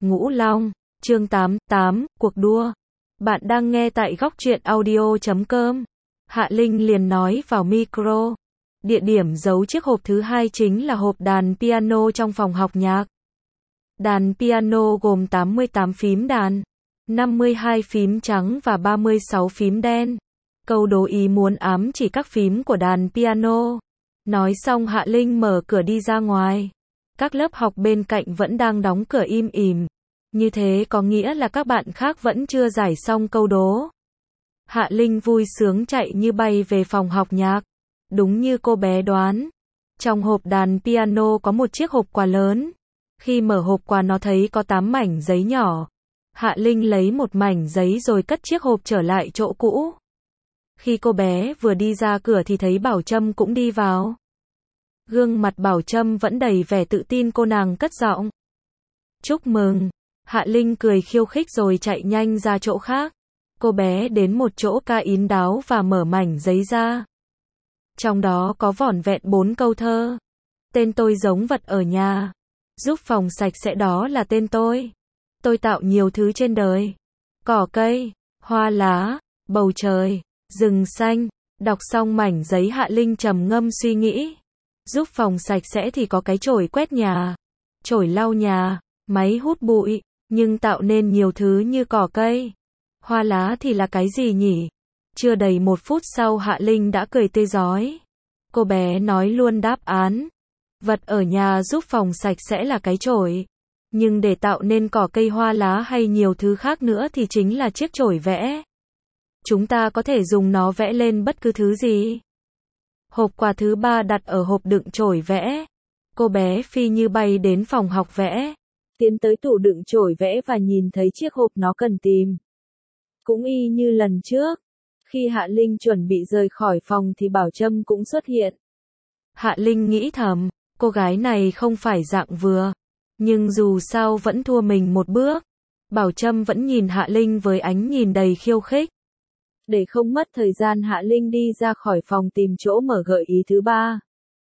Ngũ Long, chương 88, cuộc đua. Bạn đang nghe tại góc truyện audio.com. Hạ Linh liền nói vào micro. Địa điểm giấu chiếc hộp thứ hai chính là hộp đàn piano trong phòng học nhạc. Đàn piano gồm 88 phím đàn, 52 phím trắng và 36 phím đen. Câu đố ý muốn ám chỉ các phím của đàn piano. Nói xong Hạ Linh mở cửa đi ra ngoài. Các lớp học bên cạnh vẫn đang đóng cửa im ỉm. Như thế có nghĩa là các bạn khác vẫn chưa giải xong câu đố. Hạ Linh vui sướng chạy như bay về phòng học nhạc. Đúng như cô bé đoán. Trong hộp đàn piano có một chiếc hộp quà lớn. Khi mở hộp quà nó thấy có 8 mảnh giấy nhỏ. Hạ Linh lấy một mảnh giấy rồi cất chiếc hộp trở lại chỗ cũ. Khi cô bé vừa đi ra cửa thì thấy Bảo Trâm cũng đi vào. Gương mặt Bảo Trâm vẫn đầy vẻ tự tin, cô nàng cất giọng. Chúc mừng. Hạ Linh cười khiêu khích rồi chạy nhanh ra chỗ khác. Cô bé đến một chỗ ca ín đáo và mở mảnh giấy ra. Trong đó có vỏn vẹn 4 câu thơ. Tên tôi giống vật ở nhà. Giúp phòng sạch sẽ đó là tên tôi. Tôi tạo nhiều thứ trên đời. Cỏ cây, hoa lá, bầu trời, rừng xanh. Đọc xong mảnh giấy Hạ Linh trầm ngâm suy nghĩ. Giúp phòng sạch sẽ thì có cái chổi quét nhà, chổi lau nhà, máy hút bụi, nhưng tạo nên nhiều thứ như cỏ cây, hoa lá thì là cái gì nhỉ? Chưa đầy 1 phút sau Hạ Linh đã cười tươi rói. Cô bé nói luôn đáp án. Vật ở nhà giúp phòng sạch sẽ là cái chổi. Nhưng để tạo nên cỏ cây, hoa lá hay nhiều thứ khác nữa thì chính là chiếc chổi vẽ. Chúng ta có thể dùng nó vẽ lên bất cứ thứ gì. Hộp quà thứ 3 đặt ở hộp đựng chổi vẽ. Cô bé phi như bay đến phòng học vẽ. Tiến tới tủ đựng chổi vẽ và nhìn thấy chiếc hộp nó cần tìm. Cũng y như lần trước. Khi Hạ Linh chuẩn bị rời khỏi phòng thì Bảo Trâm cũng xuất hiện. Hạ Linh nghĩ thầm, cô gái này không phải dạng vừa. Nhưng dù sao vẫn thua mình một bước. Bảo Trâm vẫn nhìn Hạ Linh với ánh nhìn đầy khiêu khích. Để không mất thời gian Hạ Linh đi ra khỏi phòng tìm chỗ mở gợi ý thứ 3.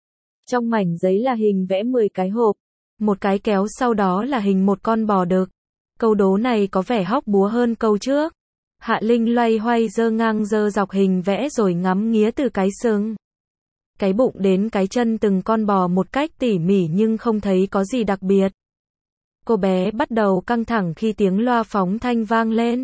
Trong mảnh giấy là hình vẽ 10 cái hộp. Một cái kéo sau đó là hình một con bò đực. Câu đố này có vẻ hóc búa hơn câu trước. Hạ Linh loay hoay dơ ngang dơ dọc hình vẽ rồi ngắm nghía từ cái sừng, cái bụng đến cái chân từng con bò một cách tỉ mỉ nhưng không thấy có gì đặc biệt. Cô bé bắt đầu căng thẳng khi tiếng loa phóng thanh vang lên.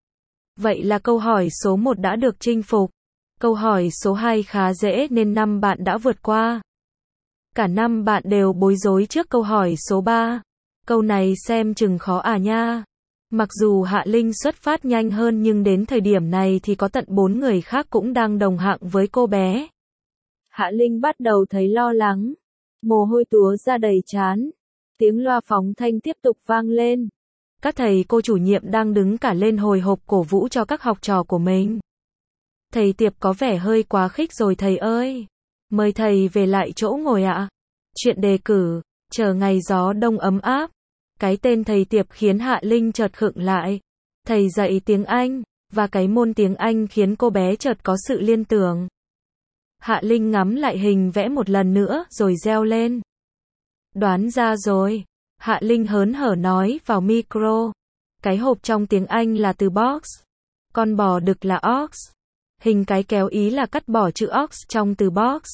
Vậy là câu hỏi số 1 đã được chinh phục. Câu hỏi số 2 khá dễ nên 5 bạn đã vượt qua. Cả 5 bạn đều bối rối trước câu hỏi số 3. Câu này xem chừng khó à nha. Mặc dù Hạ Linh xuất phát nhanh hơn nhưng đến thời điểm này thì có tận 4 người khác cũng đang đồng hạng với cô bé. Hạ Linh bắt đầu thấy lo lắng. Mồ hôi túa ra đầy trán. Tiếng loa phóng thanh tiếp tục vang lên. Các thầy cô chủ nhiệm đang đứng cả lên hồi hộp cổ vũ cho các học trò của mình. Thầy Tiệp có vẻ hơi quá khích rồi thầy ơi. Mời thầy về lại chỗ ngồi ạ. Chuyện đề cử, chờ ngày gió đông ấm áp. Cái tên thầy Tiệp khiến Hạ Linh chợt khựng lại. Thầy dạy tiếng Anh, và cái môn tiếng Anh khiến cô bé chợt có sự liên tưởng. Hạ Linh ngắm lại hình vẽ một lần nữa rồi reo lên. Đoán ra rồi. Hạ Linh hớn hở nói vào micro. Cái hộp trong tiếng Anh là từ box. Con bò đực là ox. Hình cái kéo ý là cắt bỏ chữ ox trong từ box.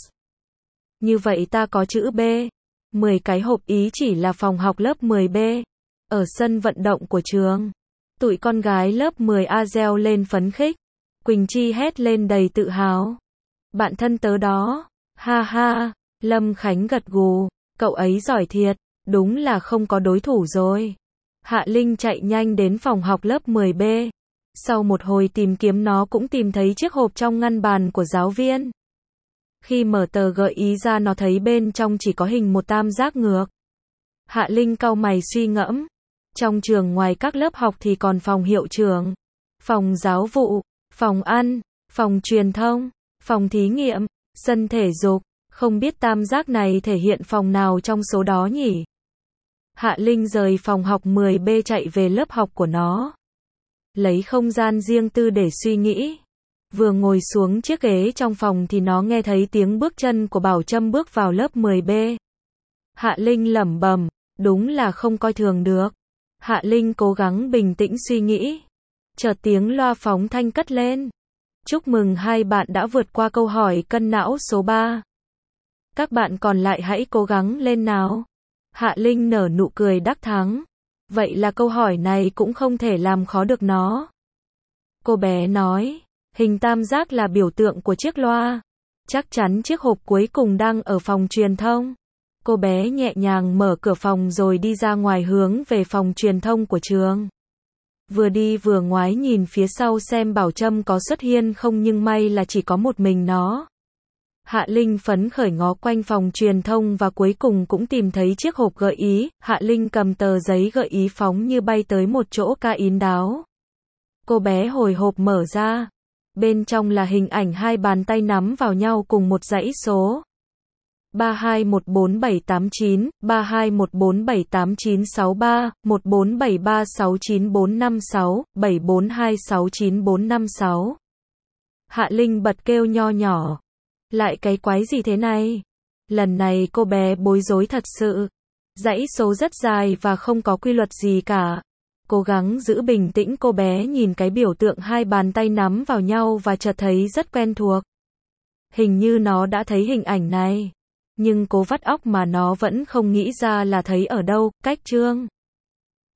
Như vậy ta có chữ B. 10 cái hộp ý chỉ là phòng học lớp 10B. Ở sân vận động của trường. Tụi con gái lớp 10A reo lên phấn khích. Quỳnh Chi hét lên đầy tự hào. Bạn thân tớ đó. Ha ha. Lâm Khánh gật gù. Cậu ấy giỏi thiệt. Đúng là không có đối thủ rồi. Hạ Linh chạy nhanh đến phòng học lớp 10B. Sau một hồi tìm kiếm nó cũng tìm thấy chiếc hộp trong ngăn bàn của giáo viên. Khi mở tờ gợi ý ra nó thấy bên trong chỉ có hình một tam giác ngược. Hạ Linh cau mày suy ngẫm. Trong trường ngoài các lớp học thì còn phòng hiệu trưởng, phòng giáo vụ, phòng ăn, phòng truyền thông, phòng thí nghiệm, sân thể dục. Không biết tam giác này thể hiện phòng nào trong số đó nhỉ? Hạ Linh rời phòng học 10B chạy về lớp học của nó. Lấy không gian riêng tư để suy nghĩ. Vừa ngồi xuống chiếc ghế trong phòng thì nó nghe thấy tiếng bước chân của Bảo Trâm bước vào lớp 10B. Hạ Linh lẩm bẩm, đúng là không coi thường được. Hạ Linh cố gắng bình tĩnh suy nghĩ. Chợt tiếng loa phóng thanh cất lên. Chúc mừng hai bạn đã vượt qua câu hỏi cân não số 3. Các bạn còn lại hãy cố gắng lên nào. Hạ Linh nở nụ cười đắc thắng. Vậy là câu hỏi này cũng không thể làm khó được nó. Cô bé nói, hình tam giác là biểu tượng của chiếc loa. Chắc chắn chiếc hộp cuối cùng đang ở phòng truyền thông. Cô bé nhẹ nhàng mở cửa phòng rồi đi ra ngoài hướng về phòng truyền thông của trường. Vừa đi vừa ngoái nhìn phía sau xem Bảo Trâm có xuất hiện không, nhưng may là chỉ có một mình nó. Hạ Linh phấn khởi ngó quanh phòng truyền thông và cuối cùng cũng tìm thấy chiếc hộp gợi ý. Hạ Linh cầm tờ giấy gợi ý phóng như bay tới một chỗ kín đáo. Cô bé hồi hộp mở ra. Bên trong là hình ảnh hai bàn tay nắm vào nhau cùng một dãy số. 321479, 32147963, 147369456, 742695456. Hạ Linh bật kêu nho nhỏ. Lại cái quái gì thế này? Lần này cô bé bối rối thật sự. Dãy số rất dài và không có quy luật gì cả. Cố gắng giữ bình tĩnh, cô bé nhìn cái biểu tượng hai bàn tay nắm vào nhau và chợt thấy rất quen thuộc. Hình như nó đã thấy hình ảnh này. Nhưng cố vắt óc mà nó vẫn không nghĩ ra là thấy ở đâu. Cách chương